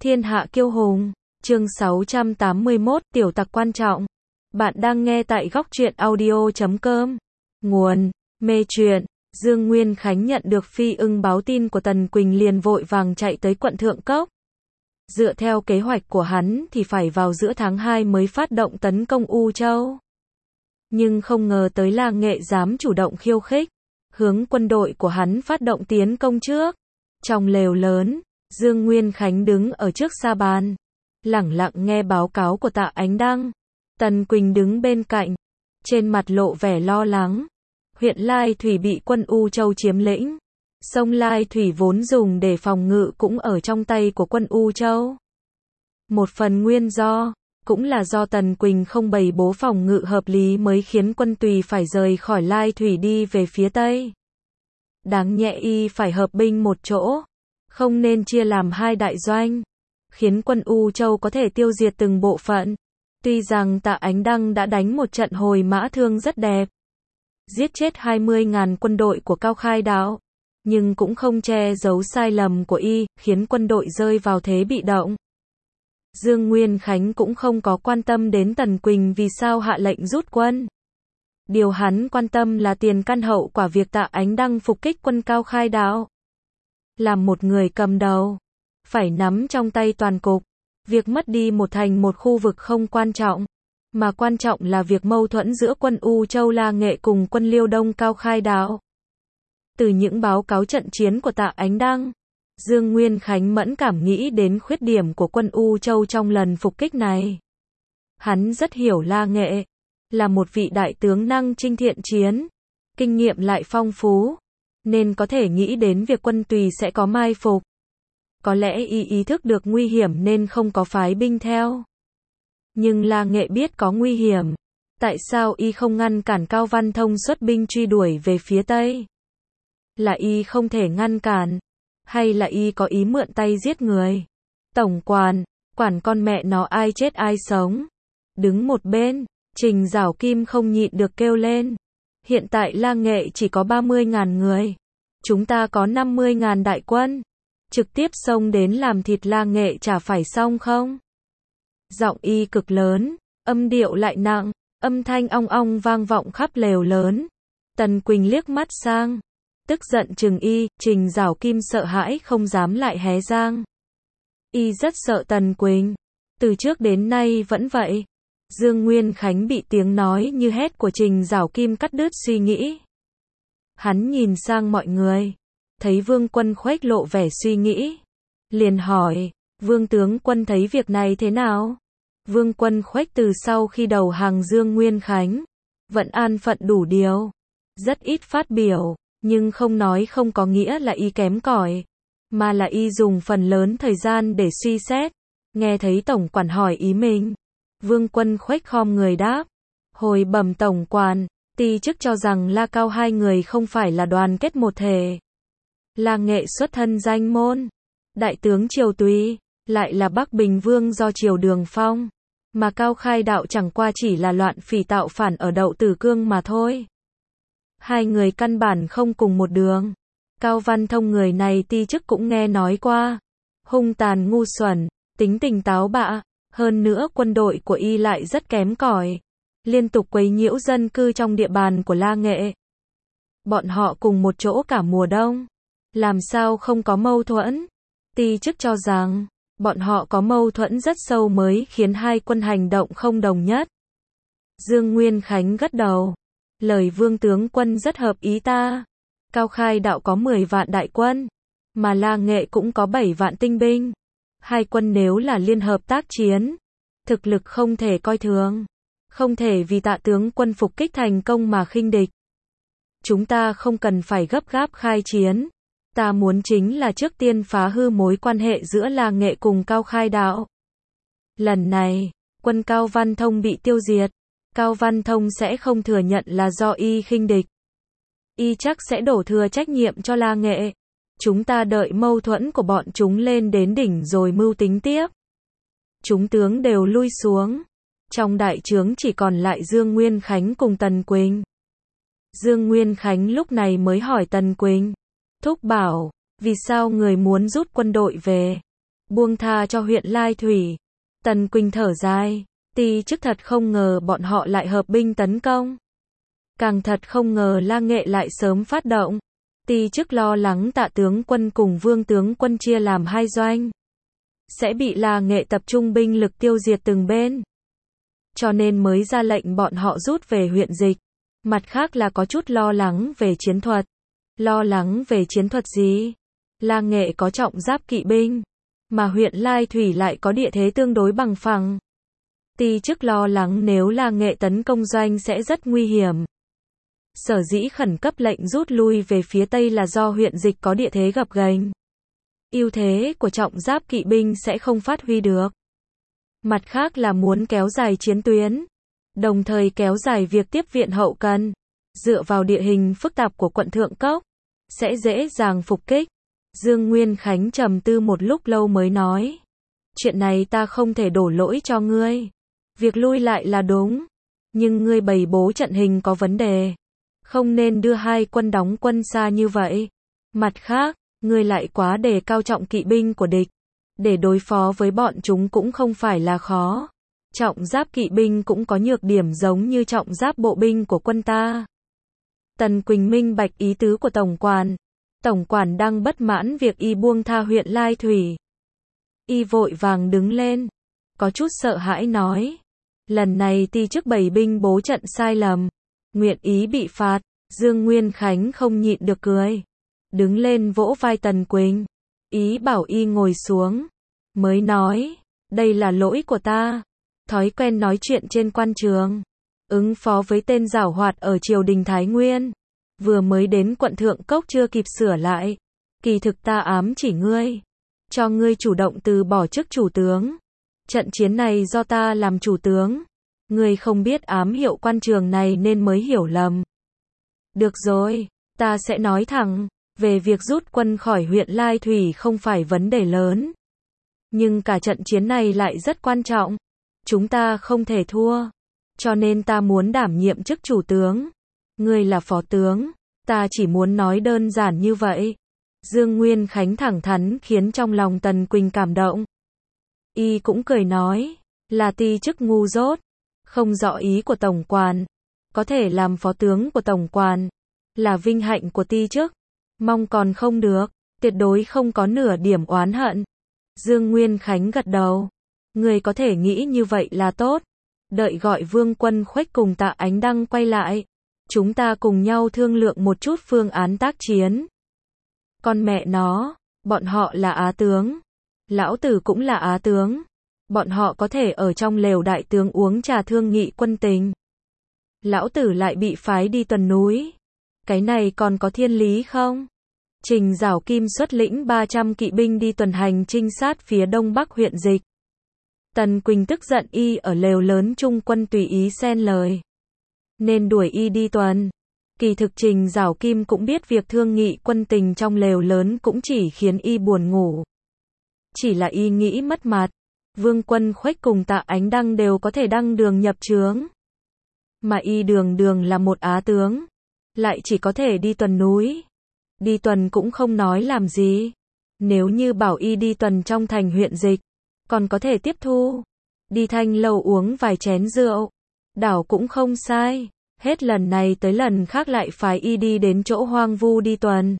Thiên hạ kiêu hùng, chương 681, tiểu tặc quan trọng. Bạn đang nghe tại góc truyện audio.com. Nguồn, mê truyện. Dương Nguyên Khánh nhận được phi ưng báo tin của Tần Quỳnh liền vội vàng chạy tới quận Thượng Cốc. Dựa theo kế hoạch của hắn thì phải vào giữa tháng 2 mới phát động tấn công U Châu. Nhưng không ngờ tới La Nghệ dám chủ động khiêu khích, hướng quân đội của hắn phát động tiến công trước. Trong lều lớn, Dương Nguyên Khánh đứng ở trước sa bàn, lẳng lặng nghe báo cáo của Tạ Ánh Đăng. Tần Quỳnh đứng bên cạnh, trên mặt lộ vẻ lo lắng. Huyện Lai Thủy bị quân U Châu chiếm lĩnh. Sông Lai Thủy vốn dùng để phòng ngự cũng ở trong tay của quân U Châu. Một phần nguyên do, cũng là do Tần Quỳnh không bày bố phòng ngự hợp lý mới khiến quân Tùy phải rời khỏi Lai Thủy đi về phía Tây. Đáng nhẽ y phải hợp binh một chỗ, không nên chia làm hai đại doanh, khiến quân U Châu có thể tiêu diệt từng bộ phận. Tuy rằng Tạ Ánh Đăng đã đánh một trận hồi mã thương rất đẹp, giết chết 20.000 quân đội của Cao Khai Đạo, nhưng cũng không che giấu sai lầm của y, khiến quân đội rơi vào thế bị động. Dương Nguyên Khánh cũng không có quan tâm đến Tần Quỳnh vì sao hạ lệnh rút quân. Điều hắn quan tâm là tiền căn hậu quả việc Tạ Ánh Đăng phục kích quân Cao Khai Đạo. Làm một người cầm đầu, phải nắm trong tay toàn cục. Việc mất đi một thành một khu vực không quan trọng, mà quan trọng là việc mâu thuẫn giữa quân U Châu La Nghệ cùng quân Liêu Đông Cao Khai Đạo. Từ những báo cáo trận chiến của Tạ Ánh Đăng, Dương Nguyên Khánh mẫn cảm nghĩ đến khuyết điểm của quân U Châu trong lần phục kích này. Hắn rất hiểu La Nghệ, là một vị đại tướng năng chinh thiện chiến, kinh nghiệm lại phong phú, nên có thể nghĩ đến việc quân Tùy sẽ có mai phục. Có lẽ y ý thức được nguy hiểm nên không có phái binh theo. Nhưng La Nghệ biết có nguy hiểm, tại sao y không ngăn cản Cao Văn Thông xuất binh truy đuổi về phía Tây? Là y không thể ngăn cản, hay là y có ý mượn tay giết người? Tổng quản con mẹ nó ai chết ai sống. Đứng một bên, Trình Giảo Kim không nhịn được kêu lên. Hiện tại La Nghệ chỉ có 30.000 người. Chúng ta có 50.000 đại quân. Trực tiếp xông đến làm thịt La Nghệ chả phải xong không? Giọng y cực lớn, âm điệu lại nặng, âm thanh ong ong vang vọng khắp lều lớn. Tần Quỳnh liếc mắt sang, tức giận chừng y, Trình Giảo Kim sợ hãi không dám lại hé răng. Y rất sợ Tần Quỳnh, từ trước đến nay vẫn vậy. Dương Nguyên Khánh bị tiếng nói như hét của Trình Giảo Kim cắt đứt suy nghĩ. Hắn nhìn sang mọi người, thấy Vương Quân Khuếch lộ vẻ suy nghĩ, liền hỏi, Vương tướng quân thấy việc này thế nào? Vương Quân Khuếch từ sau khi đầu hàng Dương Nguyên Khánh, vẫn an phận đủ điều, rất ít phát biểu, nhưng không nói không có nghĩa là y kém cỏi, mà là y dùng phần lớn thời gian để suy xét. Nghe thấy tổng quản hỏi ý mình, Vương Quân Khuếch khom người đáp, hồi bẩm tổng quản, ty chức cho rằng La Cao hai người không phải là đoàn kết một thể. La Nghệ xuất thân danh môn, đại tướng Triều Tùy, lại là Bắc Bình Vương do Triều Đường phong, mà Cao Khai Đạo chẳng qua chỉ là loạn phỉ tạo phản ở Đậu Tử Cương mà thôi. Hai người căn bản không cùng một đường. Cao Văn Thông người này ty chức cũng nghe nói qua, hung tàn ngu xuẩn, tính tình táo bạ, hơn nữa quân đội của y lại rất kém cỏi, liên tục quấy nhiễu dân cư trong địa bàn của La Nghệ. Bọn họ cùng một chỗ cả mùa đông, làm sao không có mâu thuẫn? Ty chức cho rằng, bọn họ có mâu thuẫn rất sâu mới khiến hai quân hành động không đồng nhất. Dương Nguyên Khánh gật đầu, lời Vương tướng quân rất hợp ý ta. Cao Khai Đạo có 10 vạn đại quân, mà La Nghệ cũng có 7 vạn tinh binh. Hai quân nếu là liên hợp tác chiến, thực lực không thể coi thường, không thể vì Tạ tướng quân phục kích thành công mà khinh địch. Chúng ta không cần phải gấp gáp khai chiến. Ta muốn chính là trước tiên phá hư mối quan hệ giữa La Nghệ cùng Cao Khai Đạo. Lần này, quân Cao Văn Thông bị tiêu diệt, Cao Văn Thông sẽ không thừa nhận là do y khinh địch. Y chắc sẽ đổ thừa trách nhiệm cho La Nghệ. Chúng ta đợi mâu thuẫn của bọn chúng lên đến đỉnh rồi mưu tính tiếp. Chúng tướng đều lui xuống. Trong đại trướng chỉ còn lại Dương Nguyên Khánh cùng Tần Quỳnh. Dương Nguyên Khánh lúc này mới hỏi Tần Quỳnh, thúc bảo, vì sao người muốn rút quân đội về? buông tha cho huyện Lai Thủy. Tần Quỳnh thở dài, ti chức thật không ngờ bọn họ lại hợp binh tấn công. Càng thật không ngờ La Nghệ lại sớm phát động. Ti chức lo lắng Tạ tướng quân cùng Vương tướng quân chia làm hai doanh, sẽ bị La Nghệ tập trung binh lực tiêu diệt từng bên. Cho nên mới ra lệnh bọn họ rút về huyện Dịch. Mặt khác là có chút lo lắng về chiến thuật. Lo lắng về chiến thuật gì? La Nghệ có trọng giáp kỵ binh, mà huyện Lai Thủy lại có địa thế tương đối bằng phẳng. Ti chức lo lắng nếu La Nghệ tấn công doanh sẽ rất nguy hiểm. Sở dĩ khẩn cấp lệnh rút lui về phía Tây là do huyện Dịch có địa thế gập ghềnh. Ưu thế của trọng giáp kỵ binh sẽ không phát huy được. Mặt khác là muốn kéo dài chiến tuyến, đồng thời kéo dài việc tiếp viện hậu cần. Dựa vào địa hình phức tạp của quận Thượng Cốc, sẽ dễ dàng phục kích. Dương Nguyên Khánh trầm tư một lúc lâu mới nói. Chuyện này ta không thể đổ lỗi cho ngươi. Việc lui lại là đúng. Nhưng ngươi bày bố trận hình có vấn đề. Không nên đưa hai quân đóng quân xa như vậy. Mặt khác, ngươi lại quá đề cao trọng kỵ binh của địch. Để đối phó với bọn chúng cũng không phải là khó. Trọng giáp kỵ binh cũng có nhược điểm giống như trọng giáp bộ binh của quân ta. Tần Quỳnh minh bạch ý tứ của Tổng quản. Tổng quản đang bất mãn việc y buông tha huyện Lai Thủy. Y vội vàng đứng lên, có chút sợ hãi nói. Lần này ti chức bày binh bố trận sai lầm, nguyện ý bị phạt. Dương Nguyên Khánh không nhịn được cười. Đứng lên vỗ vai Tần Quỳnh. Ý bảo y ngồi xuống. Mới nói, đây là lỗi của ta. Thói quen nói chuyện trên quan trường. Ứng phó với tên giảo hoạt ở triều đình Thái Nguyên. Vừa mới đến quận Thượng Cốc chưa kịp sửa lại. Kỳ thực ta ám chỉ ngươi. Cho ngươi chủ động từ bỏ chức chủ tướng. Trận chiến này do ta làm chủ tướng. Ngươi không biết ám hiệu quan trường này nên mới hiểu lầm. Được rồi, ta sẽ nói thẳng. Về việc rút quân khỏi huyện Lai Thủy không phải vấn đề lớn. Nhưng cả trận chiến này lại rất quan trọng. Chúng ta không thể thua. Cho nên ta muốn đảm nhiệm chức chủ tướng. Ngươi là phó tướng. Ta chỉ muốn nói đơn giản như vậy. Dương Nguyên Khánh thẳng thắn khiến trong lòng Tần Quỳnh cảm động. Y cũng cười nói. Là ti chức ngu dốt. Không rõ ý của tổng quản. Có thể làm phó tướng của tổng quản. Là vinh hạnh của ti chức. Mong còn không được. Tuyệt đối không có nửa điểm oán hận. Dương Nguyên Khánh gật đầu. Người có thể nghĩ như vậy là tốt. Đợi gọi Vương Quân Khuếch cùng Tạ Ánh Đăng quay lại. Chúng ta cùng nhau thương lượng một chút phương án tác chiến. Con mẹ nó, bọn họ là Á tướng. Lão tử cũng là Á tướng. Bọn họ có thể ở trong lều đại tướng uống trà thương nghị quân tình. Lão tử lại bị phái đi tuần núi. Cái này còn có thiên lý không? Trình Giảo Kim xuất lĩnh 300 kỵ binh đi tuần hành trinh sát phía đông bắc huyện Dịch. Tần Quỳnh tức giận y ở lều lớn trung quân tùy ý xen lời. Nên đuổi y đi tuần. Kỳ thực Trình Giảo Kim cũng biết việc thương nghị quân tình trong lều lớn cũng chỉ khiến y buồn ngủ. Chỉ là y nghĩ mất mặt. Vương Quân Khuếch cùng Tạ Ánh Đăng đều có thể đăng đường nhập chướng. Mà y đường đường là một Á tướng. Lại chỉ có thể đi tuần núi. Đi tuần cũng không nói làm gì. Nếu như bảo y đi tuần trong thành huyện Dịch, còn có thể tiếp thu. Đi Thanh Lâu uống vài chén rượu. Đảo cũng không sai. Hết lần này tới lần khác lại phái y đi đến chỗ hoang vu đi tuần.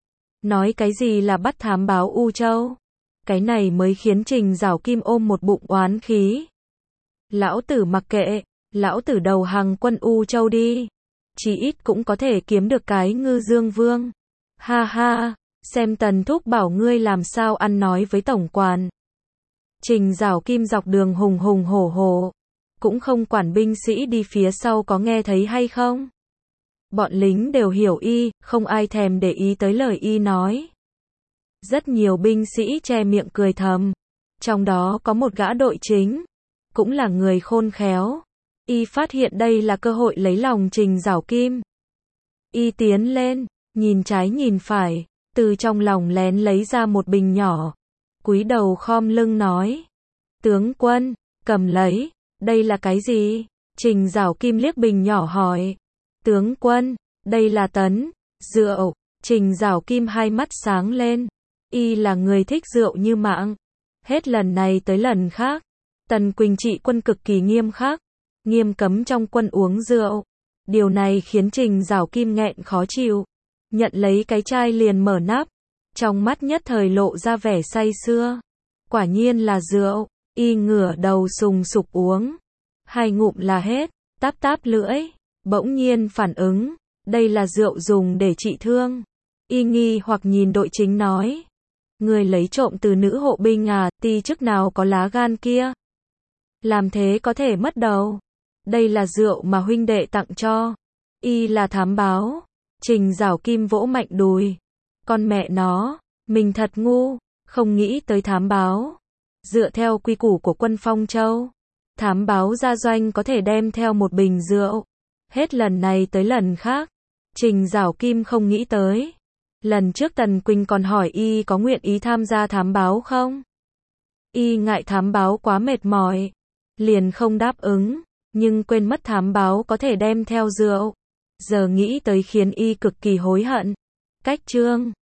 Nói cái gì là bắt thám báo U Châu. Cái này mới khiến Trình Giảo Kim ôm một bụng oán khí. Lão tử mặc kệ. Lão tử đầu hàng quân U Châu đi. Chỉ ít cũng có thể kiếm được cái Ngư Dương Vương. Ha ha, xem Tần thúc bảo ngươi làm sao ăn nói với tổng quản. Trình Giảo Kim dọc đường hùng hùng hổ hổ. Cũng không quản binh sĩ đi phía sau có nghe thấy hay không. Bọn lính đều hiểu y, không ai thèm để ý tới lời y nói. Rất nhiều binh sĩ che miệng cười thầm. Trong đó có một gã đội chính. Cũng là người khôn khéo. Y phát hiện đây là cơ hội lấy lòng Trình Giảo Kim. Y tiến lên, nhìn trái nhìn phải, từ trong lòng lén lấy ra một bình nhỏ. Cúi đầu khom lưng nói. Tướng quân, cầm lấy, đây là cái gì? Trình Giảo Kim liếc bình nhỏ hỏi. Tướng quân, đây là tấn, rượu. Trình Giảo Kim hai mắt sáng lên. Y là người thích rượu như mạng. Hết lần này tới lần khác, Tần Quỳnh trị quân cực kỳ nghiêm khắc, nghiêm cấm trong quân uống rượu. Điều này khiến Trình Giảo Kim nghẹn khó chịu, nhận lấy cái chai liền mở nắp, trong mắt nhất thời lộ ra vẻ say sưa. Quả nhiên là rượu, y ngửa đầu sùng sục uống, 2 ngụm là hết, táp táp lưỡi, bỗng nhiên phản ứng, đây là rượu dùng để trị thương. Y nghi hoặc nhìn đội chính nói, người lấy trộm từ nữ hộ binh à, ti chức nào có lá gan kia. Làm thế có thể mất đầu. Đây là rượu mà huynh đệ tặng cho. Y là thám báo. Trình Giảo Kim vỗ mạnh đùi. Con mẹ nó, mình thật ngu, không nghĩ tới thám báo. Dựa theo quy củ của quân Phong Châu, thám báo ra doanh có thể đem theo một bình rượu. Hết lần này tới lần khác, Trình Giảo Kim không nghĩ tới. Lần trước Tần Quỳnh còn hỏi y có nguyện ý tham gia thám báo không? Y ngại thám báo quá mệt mỏi, liền không đáp ứng, nhưng quên mất thám báo có thể đem theo rượu. Giờ nghĩ tới khiến y cực kỳ hối hận. Cách chương